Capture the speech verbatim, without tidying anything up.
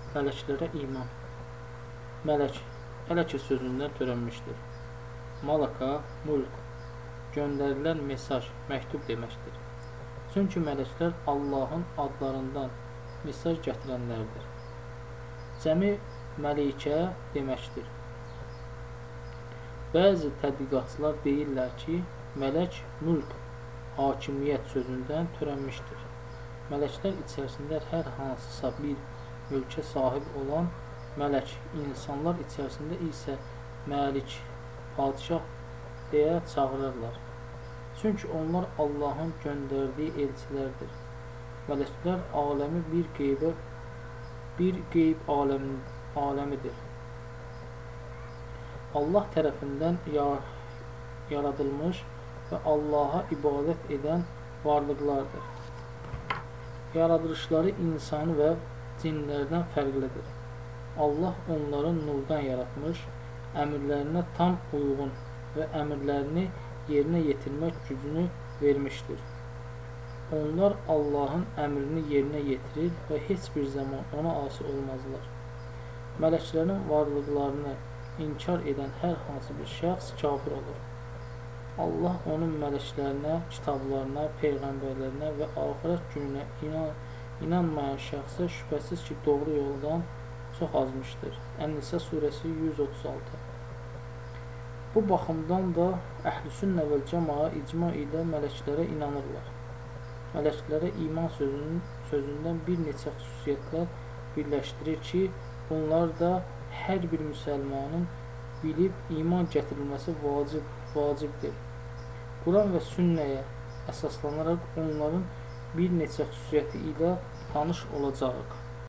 Mələklərə iman. Mələk, ələkə sözündən törənmişdir. Malaka, mulk, göndərilən mesaj, məktub deməkdir. Çünki mələklər Allahın adlarından mesaj gətirənlərdir. Cəmi məlikə deməkdir. Bəzi tədqiqatçılar deyirlər ki, mələk, mulk, hakimiyyət sözündən törənmişdir. Mələklər içərisində hər hansısa bir mülkə sahib olan mələk, insanlar içərisində isə məlik, padişah deyə çağırırlar. Çünki onlar Allahın göndərdiyi elçilərdir. Mələklər aləmi bir qeybə, bir qeyb aləmi, aləmidir. Allah tərəfindən yaradılmış və Allaha ibadət edən varlıqlardır. Yaradılışları insanı və cinlərdən fərqlidir. Allah onların nurdan yaratmış, əmrlərinə tam uyğun və əmrlərini yerinə yetirmək gücünü vermişdir. Onlar Allahın əmrini yerinə yetirir və heç bir zaman ona asi olmazlar. Mələklərin varlıqlarını inkar edən hər hansı bir şəxs kafir olur. Allah onun mələklərinə, kitablarına, peyğəmbərlərinə və axirət gününə inan, inanmayan şəxsə şübhəsiz ki, doğru yoldan çox azmışdır. Ən-Nisa surəsi yüz otuz altı. Bu baxımdan da Əhl-i-Sünnə vəl Cəmaa icma ilə mələklərə inanırlar. Mələklərə iman sözünün, sözündən bir neçə xüsusiyyətlər birləşdirir ki, bunlar da hər bir müsəlmanın bilib iman gətirilməsi vacib, vacibdir. Quran və sünnəyə əsaslanaraq onların bir neçə xüsusiyyəti ilə tanış olacağıq.